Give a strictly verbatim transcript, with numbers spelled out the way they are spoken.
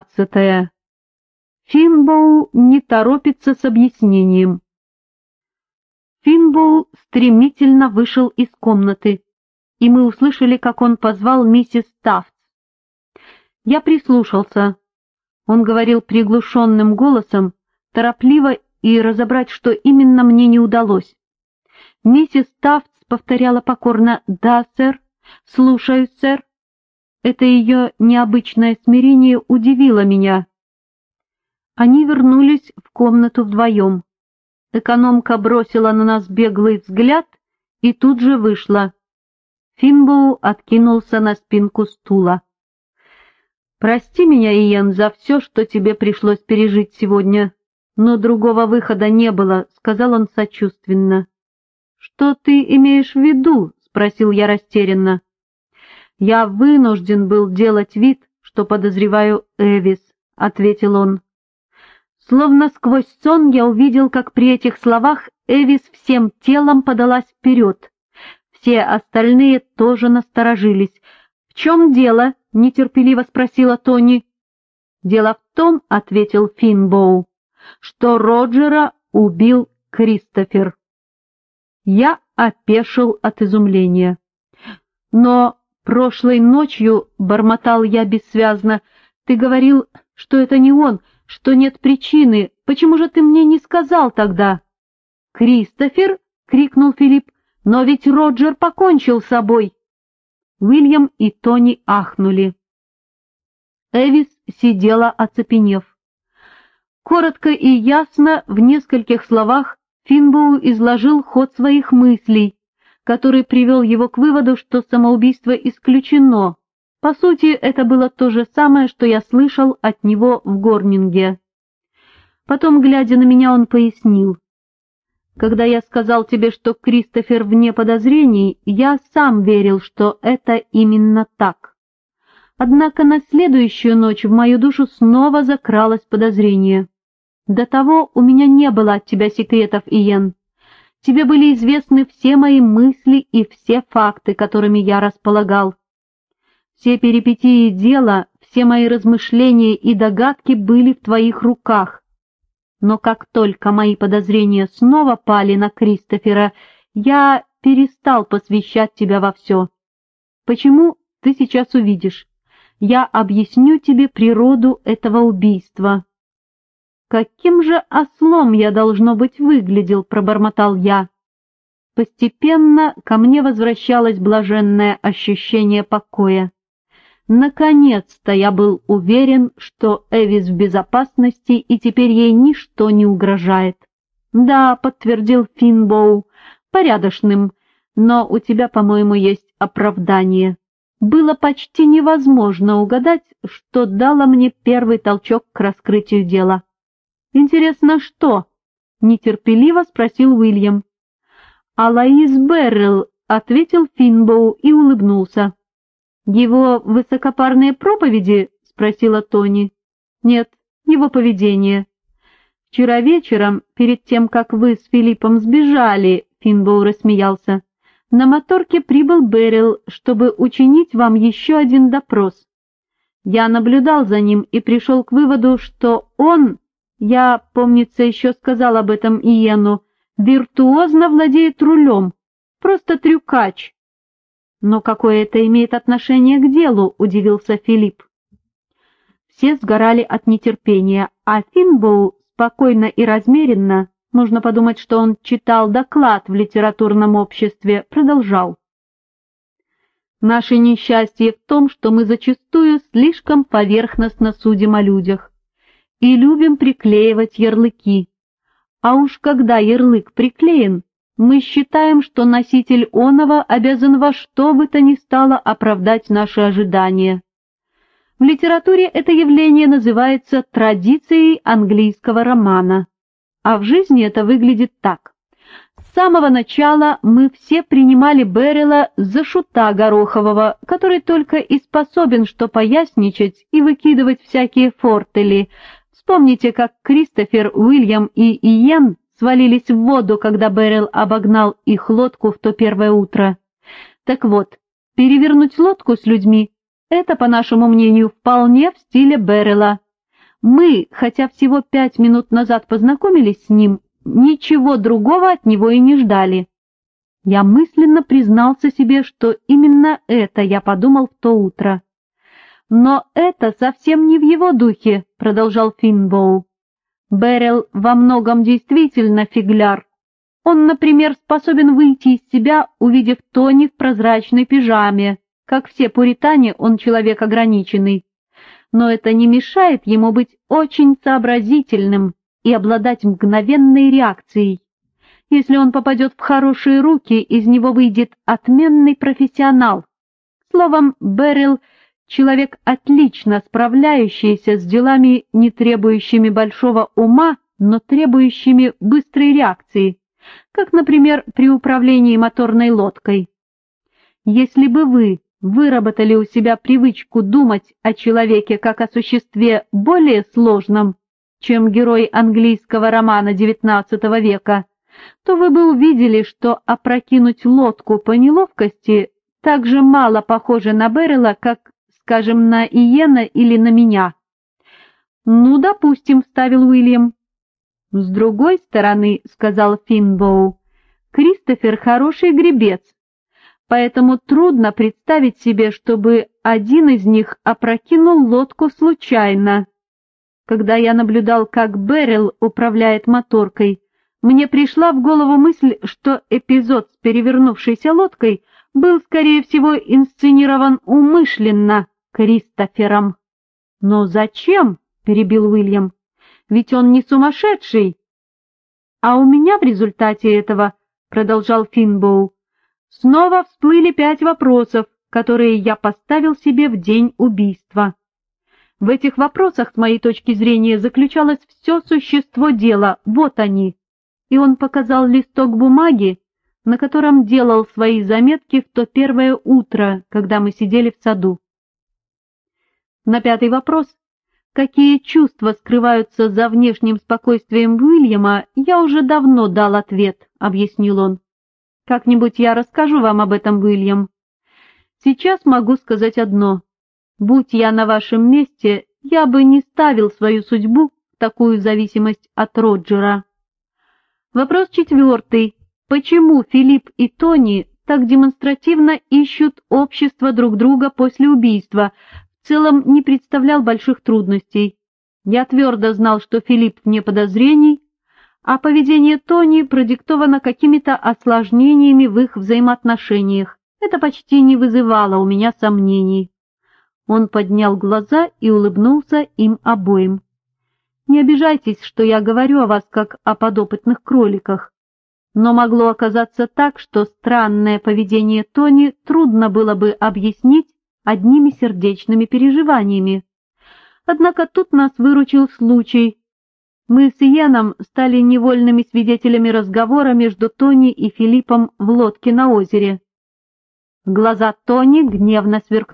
двенадцатое. Финбоу не торопится с объяснением. Финбоу стремительно вышел из комнаты, и мы услышали, как он позвал миссис Тафтс. Я прислушался. Он говорил приглушенным голосом, торопливо, и разобрать, что именно, мне не удалось. Миссис Тафтс повторяла покорно «Да, сэр», «Слушаюсь, сэр». Это ее необычное смирение удивило меня. Они вернулись в комнату вдвоем. Экономка бросила на нас беглый взгляд и тут же вышла. Финбоу откинулся на спинку стула. «Прости меня, Иэн, за все, что тебе пришлось пережить сегодня, но другого выхода не было», — сказал он сочувственно. «Что ты имеешь в виду?» — спросил я растерянно. «Я вынужден был делать вид, что подозреваю Эвис», — ответил он. Словно сквозь сон я увидел, как при этих словах Эвис всем телом подалась вперед. Все остальные тоже насторожились. «В чем дело?» — нетерпеливо спросила Тони. «Дело в том, — ответил Финбоу, — что Роджера убил Кристофер». Я опешил от изумления. «Но прошлой ночью, — бормотал я бессвязно, — ты говорил, что это не он, что нет причины. Почему же ты мне не сказал тогда?» «Кристофер?» — крикнул Филипп. «Но ведь Роджер покончил с собой!» Уильям и Тони ахнули. Эвис сидела, оцепенев. Коротко и ясно, в нескольких словах, Финбоу изложил ход своих мыслей, который привел его к выводу, что самоубийство исключено. По сути, это было то же самое, что я слышал от него в Горнинге. Потом, глядя на меня, он пояснил. «Когда я сказал тебе, что Кристофер вне подозрений, я сам верил, что это именно так. Однако на следующую ночь в мою душу снова закралось подозрение. До того у меня не было от тебя секретов, Иен. Тебе были известны все мои мысли и все факты, которыми я располагал. Все перипетии дела, все мои размышления и догадки были в твоих руках. Но как только мои подозрения снова пали на Кристофера, я перестал посвящать тебя во все. Почему, ты сейчас увидишь. Я объясню тебе природу этого убийства». «Каким же ослом я, должно быть, выглядел?» — пробормотал я. Постепенно ко мне возвращалось блаженное ощущение покоя. Наконец-то я был уверен, что Эвис в безопасности, и теперь ей ничто не угрожает. «Да», — подтвердил Финбоу, — «порядочным, но у тебя, по-моему, есть оправдание. Было почти невозможно угадать, что дало мне первый толчок к раскрытию дела». «Интересно, что?» — нетерпеливо спросил Уильям. «Алоиз Беррелл», — ответил Финбоу и улыбнулся. «Его высокопарные проповеди?» — спросила Тони. «Нет, его поведение. Вчера вечером, перед тем, как вы с Филиппом сбежали, — Финбоу рассмеялся, — на моторке прибыл Беррелл, чтобы учинить вам еще один допрос. Я наблюдал за ним и пришел к выводу, что он, я, помнится, еще сказал об этом Иену, виртуозно владеет рулем, просто трюкач». «Но какое это имеет отношение к делу?» — удивился Филипп. Все сгорали от нетерпения, а Финбоу спокойно и размеренно, можно подумать, что он читал доклад в литературном обществе, продолжал. «Наше несчастье в том, что мы зачастую слишком поверхностно судим о людях и любим приклеивать ярлыки. А уж когда ярлык приклеен, мы считаем, что носитель оного обязан во что бы то ни стало оправдать наши ожидания. В литературе это явление называется традицией английского романа, а в жизни это выглядит так. С самого начала мы все принимали Беррелла за шута Горохового, который только и способен что поясничать и выкидывать всякие фортели. Вспомните, как Кристофер, Уильям и Иен свалились в воду, когда Беррелл обогнал их лодку в то первое утро. Так вот, перевернуть лодку с людьми — это, по нашему мнению, вполне в стиле Беррелла. Мы, хотя всего пять минут назад познакомились с ним, ничего другого от него и не ждали. Я мысленно признался себе, что именно это я подумал в то утро. «Но это совсем не в его духе», — продолжал Финбоу. «Беррилл во многом действительно фигляр. Он, например, способен выйти из себя, увидев Тони в прозрачной пижаме. Как все пуритане, он человек ограниченный. Но это не мешает ему быть очень сообразительным и обладать мгновенной реакцией. Если он попадет в хорошие руки, из него выйдет отменный профессионал. Словом, Беррилл — человек, отлично справляющийся с делами, не требующими большого ума, но требующими быстрой реакции, как, например, при управлении моторной лодкой. Если бы вы выработали у себя привычку думать о человеке как о существе более сложном, чем герой английского романа девятнадцатого века, то вы бы увидели, что опрокинуть лодку по неловкости так же мало похоже на Беррилла, как, скажем, на Иена или на меня. «Ну, допустим», — вставил Уильям. «С другой стороны», — сказал Финбоу, — «Кристофер хороший гребец, поэтому трудно представить себе, чтобы один из них опрокинул лодку случайно. Когда я наблюдал, как Беррилл управляет моторкой, мне пришла в голову мысль, что эпизод с перевернувшейся лодкой был, скорее всего, инсценирован умышленно Кристофером». «Но зачем?» — перебил Уильям. «Ведь он не сумасшедший». «А у меня в результате этого, — продолжал Финбоу, — снова всплыли пять вопросов, которые я поставил себе в день убийства. В этих вопросах, с моей точки зрения, заключалось все существо дела, вот они». И он показал листок бумаги, на котором делал свои заметки в то первое утро, когда мы сидели в саду. На пятый вопрос, какие чувства скрываются за внешним спокойствием Уильяма, я уже давно дал ответ, — объяснил он. Как-нибудь я расскажу вам об этом, Уильям. Сейчас могу сказать одно. Будь я на вашем месте, я бы не ставил свою судьбу в такую зависимость от Роджера. Вопрос четвертый. Почему Филипп и Тони так демонстративно ищут общество друг друга после убийства? В целом не представлял больших трудностей. Я твердо знал, что Филипп вне подозрений, а поведение Тони продиктовано какими-то осложнениями в их взаимоотношениях. Это почти не вызывало у меня сомнений. Он поднял глаза и улыбнулся им обоим. «Не обижайтесь, что я говорю о вас как о подопытных кроликах, но могло оказаться так, что странное поведение Тони трудно было бы объяснить одними сердечными переживаниями. Однако тут нас выручил случай. Мы с Иеном стали невольными свидетелями разговора между Тони и Филиппом в лодке на озере. Глаза Тони гневно сверкнули.